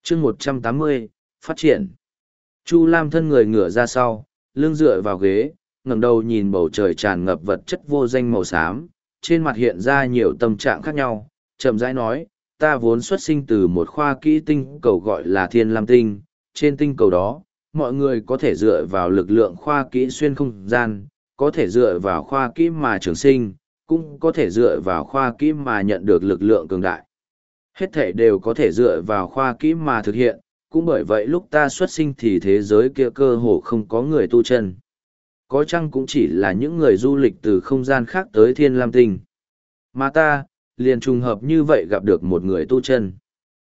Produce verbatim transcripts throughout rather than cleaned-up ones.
chương một trăm tám mươi, phát triển. Chu Lam thân người ngửa ra sau, lưng dựa vào ghế, ngẩng đầu nhìn bầu trời tràn ngập vật chất vô danh màu xám, trên mặt hiện ra nhiều tâm trạng khác nhau, chậm rãi nói, ta vốn xuất sinh từ một khoa kỹ tinh cầu gọi là Thiên Lam Tinh, trên tinh cầu đó, mọi người có thể dựa vào lực lượng khoa kỹ xuyên không gian, có thể dựa vào khoa kỹ mà trường sinh, cũng có thể dựa vào khoa kỹ mà nhận được lực lượng cường đại. Hết thể đều có thể dựa vào khoa kỹ mà thực hiện, cũng bởi vậy lúc ta xuất sinh thì thế giới kia cơ hồ không có người tu chân. Có chăng cũng chỉ là những người du lịch từ không gian khác tới Thiên Lam Tinh. Mà ta, liền trùng hợp như vậy gặp được một người tu chân.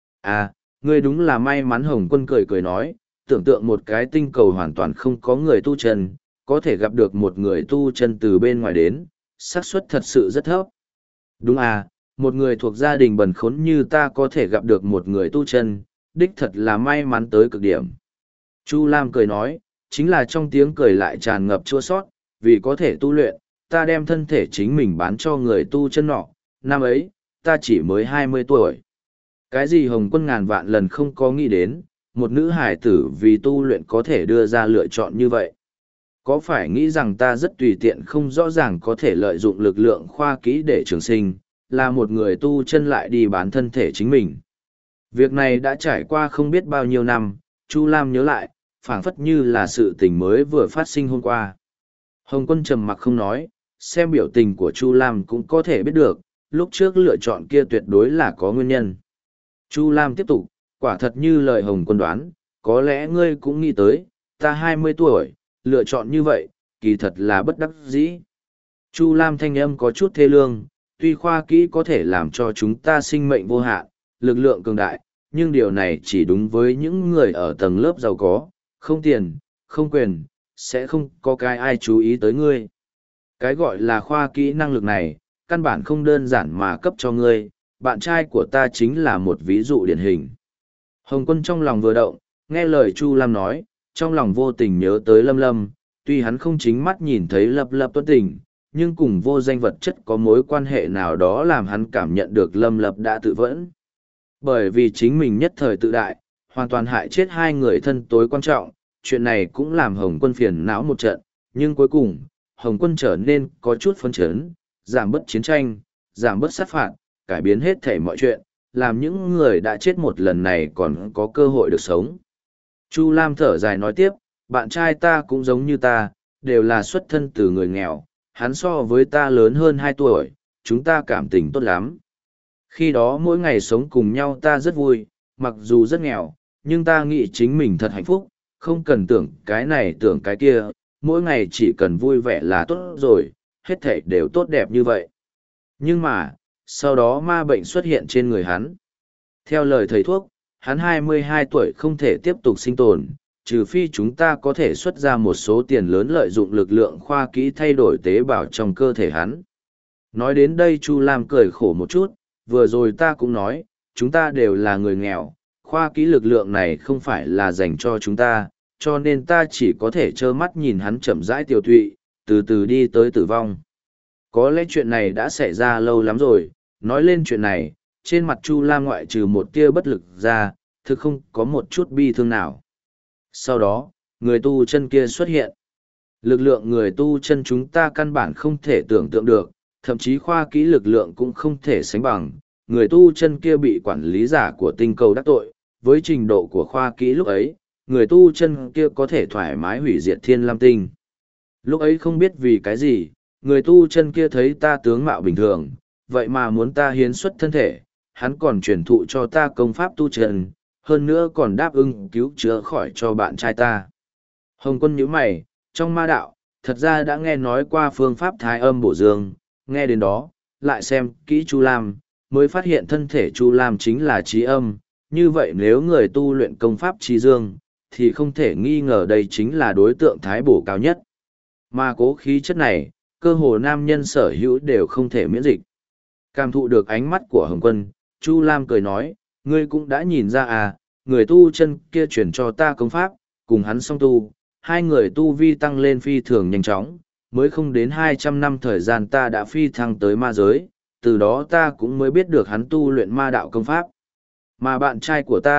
À, ngươi đúng là may mắn. Hồng Quân cười cười nói, tưởng tượng một cái tinh cầu hoàn toàn không có người tu chân, có thể gặp được một người tu chân từ bên ngoài đến, xác suất thật sự rất thấp. Đúng à, một người thuộc gia đình bần khốn như ta có thể gặp được một người tu chân, đích thật là may mắn tới cực điểm. Chu Lam cười nói, chính là trong tiếng cười lại tràn ngập chua sót, vì có thể tu luyện, ta đem thân thể chính mình bán cho người tu chân nọ, năm ấy, ta chỉ mới hai mươi tuổi. Cái gì Hồng Quân ngàn vạn lần không có nghĩ đến, một nữ hải tử vì tu luyện có thể đưa ra lựa chọn như vậy. Có phải nghĩ rằng ta rất tùy tiện không rõ ràng có thể lợi dụng lực lượng khoa kỹ để trường sinh, là một người tu chân lại đi bán thân thể chính mình. Việc này đã trải qua không biết bao nhiêu năm, Chu Lam nhớ lại, phảng phất như là sự tình mới vừa phát sinh hôm qua. Hồng Quân trầm mặc không nói, xem biểu tình của Chu Lam cũng có thể biết được, lúc trước lựa chọn kia tuyệt đối là có nguyên nhân. Chu Lam tiếp tục, quả thật như lời Hồng Quân đoán, có lẽ ngươi cũng nghĩ tới, ta hai mươi tuổi, lựa chọn như vậy, kỳ thật là bất đắc dĩ. Chu Lam thanh âm có chút thê lương, tuy khoa kỹ có thể làm cho chúng ta sinh mệnh vô hạn, lực lượng cường đại, nhưng điều này chỉ đúng với những người ở tầng lớp giàu có, không tiền, không quyền, sẽ không có cái ai chú ý tới ngươi. Cái gọi là khoa kỹ năng lực này, căn bản không đơn giản mà cấp cho ngươi, bạn trai của ta chính là một ví dụ điển hình. Hồng Quân trong lòng vừa động, nghe lời Chu Lam nói, trong lòng vô tình nhớ tới Lâm Lâm, tuy hắn không chính mắt nhìn thấy Lập Lập tuấn tình, nhưng cùng vô danh vật chất có mối quan hệ nào đó làm hắn cảm nhận được Lâm Lập đã tự vẫn. Bởi vì chính mình nhất thời tự đại, hoàn toàn hại chết hai người thân tối quan trọng, chuyện này cũng làm Hồng Quân phiền não một trận, nhưng cuối cùng, Hồng Quân trở nên có chút phấn chấn, giảm bớt chiến tranh, giảm bớt sát phạt, cải biến hết thảy mọi chuyện, làm những người đã chết một lần này còn có cơ hội được sống. Chu Lam thở dài nói tiếp, bạn trai ta cũng giống như ta, đều là xuất thân từ người nghèo, hắn so với ta lớn hơn hai tuổi, chúng ta cảm tình tốt lắm. Khi đó mỗi ngày sống cùng nhau ta rất vui, mặc dù rất nghèo, nhưng ta nghĩ chính mình thật hạnh phúc, không cần tưởng cái này tưởng cái kia, mỗi ngày chỉ cần vui vẻ là tốt rồi, hết thảy đều tốt đẹp như vậy. Nhưng mà, sau đó ma bệnh xuất hiện trên người hắn. Theo lời thầy thuốc, hắn hai mươi hai tuổi không thể tiếp tục sinh tồn, trừ phi chúng ta có thể xuất ra một số tiền lớn lợi dụng lực lượng khoa kỹ thay đổi tế bào trong cơ thể hắn. Nói đến đây Chu Lam cười khổ một chút, vừa rồi ta cũng nói, chúng ta đều là người nghèo, khoa kỹ lực lượng này không phải là dành cho chúng ta, cho nên ta chỉ có thể trơ mắt nhìn hắn chậm rãi tiêu tụy, từ từ đi tới tử vong. Có lẽ chuyện này đã xảy ra lâu lắm rồi, nói lên chuyện này, trên mặt Chu Lam ngoại trừ một tia bất lực ra, thực không có một chút bi thương nào. Sau đó, người tu chân kia xuất hiện. Lực lượng người tu chân chúng ta căn bản không thể tưởng tượng được, thậm chí khoa kỹ lực lượng cũng không thể sánh bằng. Người tu chân kia bị quản lý giả của tinh cầu đắc tội, với trình độ của khoa kỹ lúc ấy, người tu chân kia có thể thoải mái hủy diệt Thiên Lam Tinh. Lúc ấy không biết vì cái gì, người tu chân kia thấy ta tướng mạo bình thường, vậy mà muốn ta hiến xuất thân thể, hắn còn truyền thụ cho ta công pháp tu chân, hơn nữa còn đáp ứng cứu chữa khỏi cho bạn trai ta. Hồng Quân nhíu mày, trong ma đạo, thật ra đã nghe nói qua phương pháp thái âm bổ dương, nghe đến đó, lại xem kỹ Chu Lam, mới phát hiện thân thể Chu Lam chính là trí âm, như vậy nếu người tu luyện công pháp trí dương, thì không thể nghi ngờ đây chính là đối tượng thái bổ cao nhất. Mà cố khí chất này, cơ hồ nam nhân sở hữu đều không thể miễn dịch. Cảm thụ được ánh mắt của Hồng Quân, Chu Lam cười nói, ngươi cũng đã nhìn ra à, người tu chân kia chuyển cho ta công pháp, cùng hắn song tu, hai người tu vi tăng lên phi thường nhanh chóng, mới không đến hai trăm năm thời gian ta đã phi thăng tới ma giới, từ đó ta cũng mới biết được hắn tu luyện ma đạo công pháp. Mà bạn trai của ta,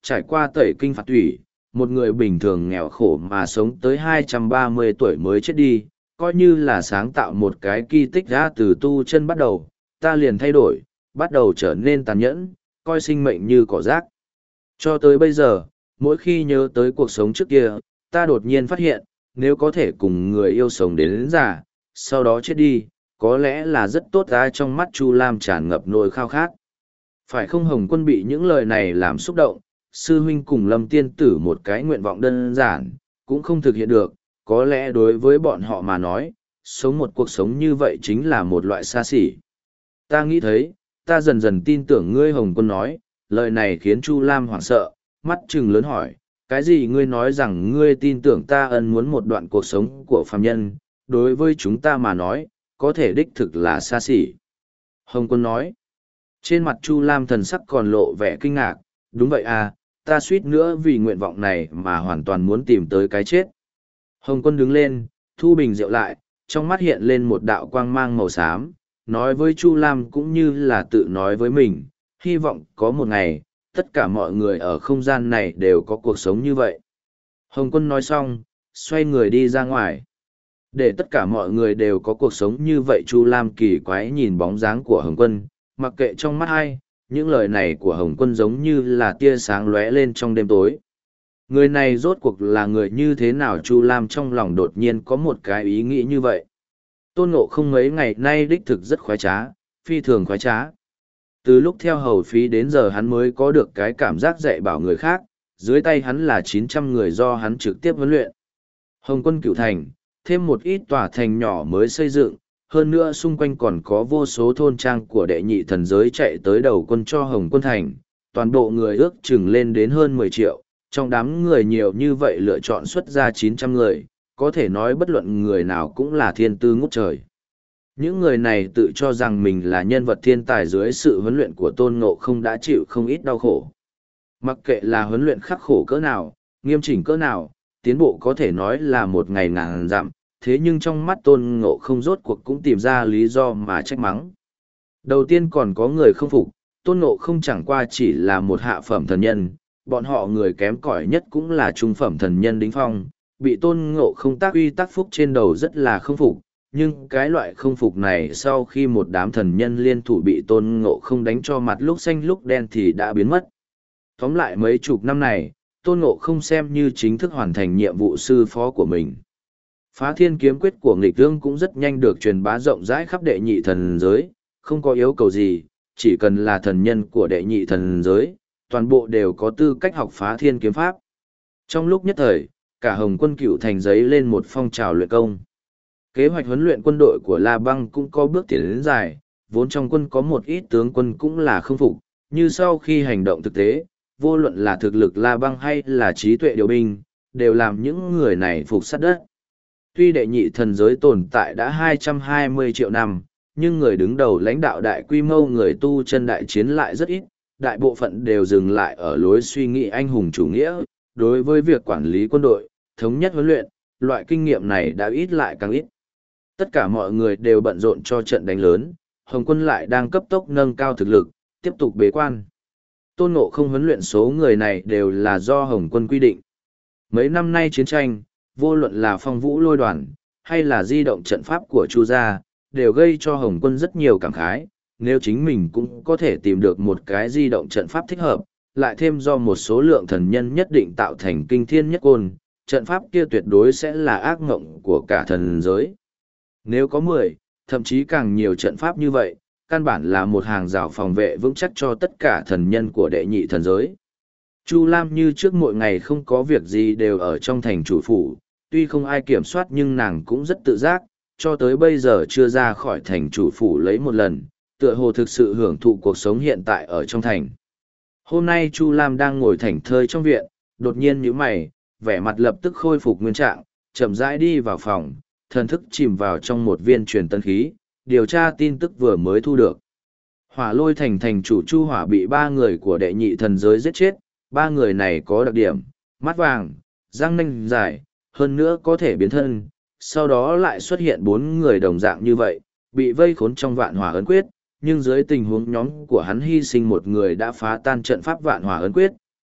trải qua tẩy kinh phạt thủy, một người bình thường nghèo khổ mà sống tới hai trăm ba mươi tuổi mới chết đi, coi như là sáng tạo một cái kỳ tích ra từ tu chân bắt đầu, ta liền thay đổi, bắt đầu trở nên tàn nhẫn, coi sinh mệnh như cỏ rác. Cho tới bây giờ, mỗi khi nhớ tới cuộc sống trước kia, ta đột nhiên phát hiện, nếu có thể cùng người yêu sống đến, đến già, sau đó chết đi, có lẽ là rất tốt ra. Trong mắt Chu Lam tràn ngập nỗi khao khát. Phải không? Hồng Quân bị những lời này làm xúc động, sư huynh cùng Lâm tiên tử một cái nguyện vọng đơn giản, cũng không thực hiện được, có lẽ đối với bọn họ mà nói, sống một cuộc sống như vậy chính là một loại xa xỉ. Ta nghĩ thấy, ta dần dần tin tưởng ngươi. Hồng Quân nói, lời này khiến Chu Lam hoảng sợ, mắt trừng lớn hỏi, cái gì? Ngươi nói rằng ngươi tin tưởng ta ân muốn một đoạn cuộc sống của phàm nhân, đối với chúng ta mà nói, có thể đích thực là xa xỉ. Hồng Quân nói, trên mặt Chu Lam thần sắc còn lộ vẻ kinh ngạc, đúng vậy à, ta suýt nữa vì nguyện vọng này mà hoàn toàn muốn tìm tới cái chết. Hồng Quân đứng lên, thu bình rượu lại, trong mắt hiện lên một đạo quang mang màu xám, nói với Chu Lam cũng như là tự nói với mình, hy vọng có một ngày, tất cả mọi người ở không gian này đều có cuộc sống như vậy. Hồng Quân nói xong, xoay người đi ra ngoài. Để tất cả mọi người đều có cuộc sống như vậy, Chu Lam kỳ quái nhìn bóng dáng của Hồng Quân, mặc kệ trong mắt ai, những lời này của Hồng Quân giống như là tia sáng lóe lên trong đêm tối. Người này rốt cuộc là người như thế nào? Chu Lam trong lòng đột nhiên có một cái ý nghĩ như vậy. Tôn Ngộ Không mấy ngày nay đích thực rất khoái trá, phi thường khoái trá. Từ lúc theo hầu phí đến giờ hắn mới có được cái cảm giác dạy bảo người khác, dưới tay hắn là chín trăm người do hắn trực tiếp huấn luyện. Hồng Quân Cửu Thành, thêm một ít tòa thành nhỏ mới xây dựng, hơn nữa xung quanh còn có vô số thôn trang của đệ nhị thần giới chạy tới đầu quân cho Hồng Quân Thành, toàn bộ người ước chừng lên đến hơn mười triệu, trong đám người nhiều như vậy lựa chọn xuất ra chín trăm người, có thể nói bất luận người nào cũng là thiên tư ngút trời. Những người này tự cho rằng mình là nhân vật thiên tài, dưới sự huấn luyện của Tôn Ngộ Không đã chịu không ít đau khổ. Mặc kệ là huấn luyện khắc khổ cỡ nào, nghiêm chỉnh cỡ nào, tiến bộ có thể nói là một ngày ngàn dặm, thế nhưng trong mắt Tôn Ngộ Không rốt cuộc cũng tìm ra lý do mà trách mắng. Đầu tiên còn có người không phục, Tôn Ngộ Không chẳng qua chỉ là một hạ phẩm thần nhân, bọn họ người kém cỏi nhất cũng là trung phẩm thần nhân đỉnh phong, bị Tôn Ngộ Không tác uy tác phúc trên đầu rất là không phục, nhưng cái loại không phục này sau khi một đám thần nhân liên thủ bị Tôn Ngộ Không đánh cho mặt lúc xanh lúc đen thì đã biến mất. Tóm lại mấy chục năm này, Tôn Ngộ Không xem như chính thức hoàn thành nhiệm vụ sư phó của mình. Phá thiên kiếm quyết của nghịch thương cũng rất nhanh được truyền bá rộng rãi khắp đệ nhị thần giới, không có yêu cầu gì, chỉ cần là thần nhân của đệ nhị thần giới, toàn bộ đều có tư cách học phá thiên kiếm pháp. Trong lúc nhất thời, cả Hồng Quân Cửu Thành giấy lên một phong trào luyện công. Kế hoạch huấn luyện quân đội của La Băng cũng có bước tiến đến dài, vốn trong quân có một ít tướng quân cũng là không phục, như sau khi hành động thực tế, vô luận là thực lực La Băng hay là trí tuệ điều binh, đều làm những người này phục sát đất. Tuy đệ nhị thần giới tồn tại đã hai trăm hai mươi triệu năm, nhưng người đứng đầu lãnh đạo đại quy mô người tu chân đại chiến lại rất ít, đại bộ phận đều dừng lại ở lối suy nghĩ anh hùng chủ nghĩa. Đối với việc quản lý quân đội, thống nhất huấn luyện, loại kinh nghiệm này đã ít lại càng ít. Tất cả mọi người đều bận rộn cho trận đánh lớn, Hồng Quân lại đang cấp tốc nâng cao thực lực, tiếp tục bế quan. Tôn Ngộ Không huấn luyện số người này đều là do Hồng Quân quy định. Mấy năm nay chiến tranh, vô luận là phong vũ lôi đoàn, hay là di động trận pháp của Chu gia, đều gây cho Hồng Quân rất nhiều cảm khái. Nếu chính mình cũng có thể tìm được một cái di động trận pháp thích hợp, lại thêm do một số lượng thần nhân nhất định tạo thành kinh thiên nhất côn, trận pháp kia tuyệt đối sẽ là ác mộng của cả thần giới. Nếu có mười, thậm chí càng nhiều trận pháp như vậy, căn bản là một hàng rào phòng vệ vững chắc cho tất cả thần nhân của đệ nhị thần giới. Chu Lam như trước mỗi ngày không có việc gì đều ở trong thành chủ phủ, tuy không ai kiểm soát nhưng nàng cũng rất tự giác, cho tới bây giờ chưa ra khỏi thành chủ phủ lấy một lần, tựa hồ thực sự hưởng thụ cuộc sống hiện tại ở trong thành. Hôm nay Chu Lam đang ngồi thảnh thơi trong viện, đột nhiên nhíu mày, vẻ mặt lập tức khôi phục nguyên trạng, chậm rãi đi vào phòng, thần thức chìm vào trong một viên truyền tân khí, điều tra tin tức vừa mới thu được. Hỏa Lôi thành thành chủ Chu Hỏa bị ba người của đệ nhị thần giới giết chết, ba người này có đặc điểm, mắt vàng, răng nanh dài, hơn nữa có thể biến thân, sau đó lại xuất hiện bốn người đồng dạng như vậy, bị vây khốn trong vạn hỏa ấn quyết, nhưng dưới tình huống nhóm của hắn hy sinh một người đã phá tan trận pháp vạn hỏa ấn quyết,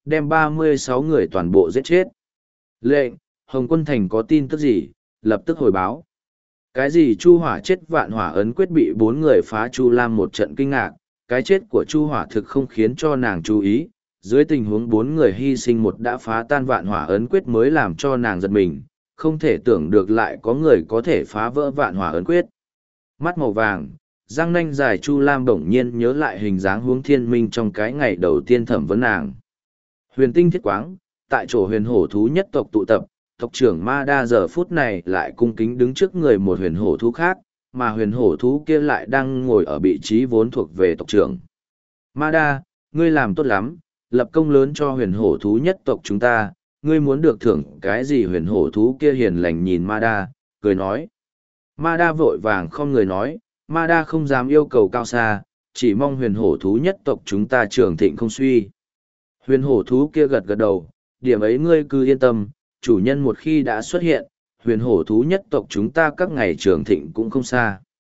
đem ba mươi sáu người toàn bộ giết chết. Lệnh, Hồng Quân Thành có tin tức gì, lập tức hồi báo. Cái gì Chu Hỏa chết vạn hỏa ấn quyết bị bốn người phá Chu Lam một trận kinh ngạc, cái chết của Chu Hỏa thực không khiến cho nàng chú ý, dưới tình huống bốn người hy sinh một đã phá tan vạn hỏa ấn quyết mới làm cho nàng giật mình, không thể tưởng được lại có người có thể phá vỡ vạn hỏa ấn quyết. Mắt màu vàng, răng nanh dài Chu Lam bỗng nhiên nhớ lại hình dáng hướng thiên minh trong cái ngày đầu tiên thẩm vấn nàng. Huyền tinh thiết quáng, tại chỗ huyền hổ thú nhất tộc tụ tập, tộc trưởng Ma Đa giờ phút này lại cung kính đứng trước người một huyền hổ thú khác, mà huyền hổ thú kia lại đang ngồi ở vị trí vốn thuộc về tộc trưởng. Ma Đa, ngươi làm tốt lắm, lập công lớn cho huyền hổ thú nhất tộc chúng ta, ngươi muốn được thưởng cái gì? Huyền hổ thú kia hiền lành nhìn Ma Đa, cười nói. Ma Đa vội vàng không người nói, Ma Đa không dám yêu cầu cao xa, chỉ mong huyền hổ thú nhất tộc chúng ta trường thịnh không suy. Huyền hổ thú kia gật gật đầu, điểm ấy ngươi cứ yên tâm, chủ nhân một khi đã xuất hiện, huyền hổ thú nhất tộc chúng ta các ngày trường thịnh cũng không xa.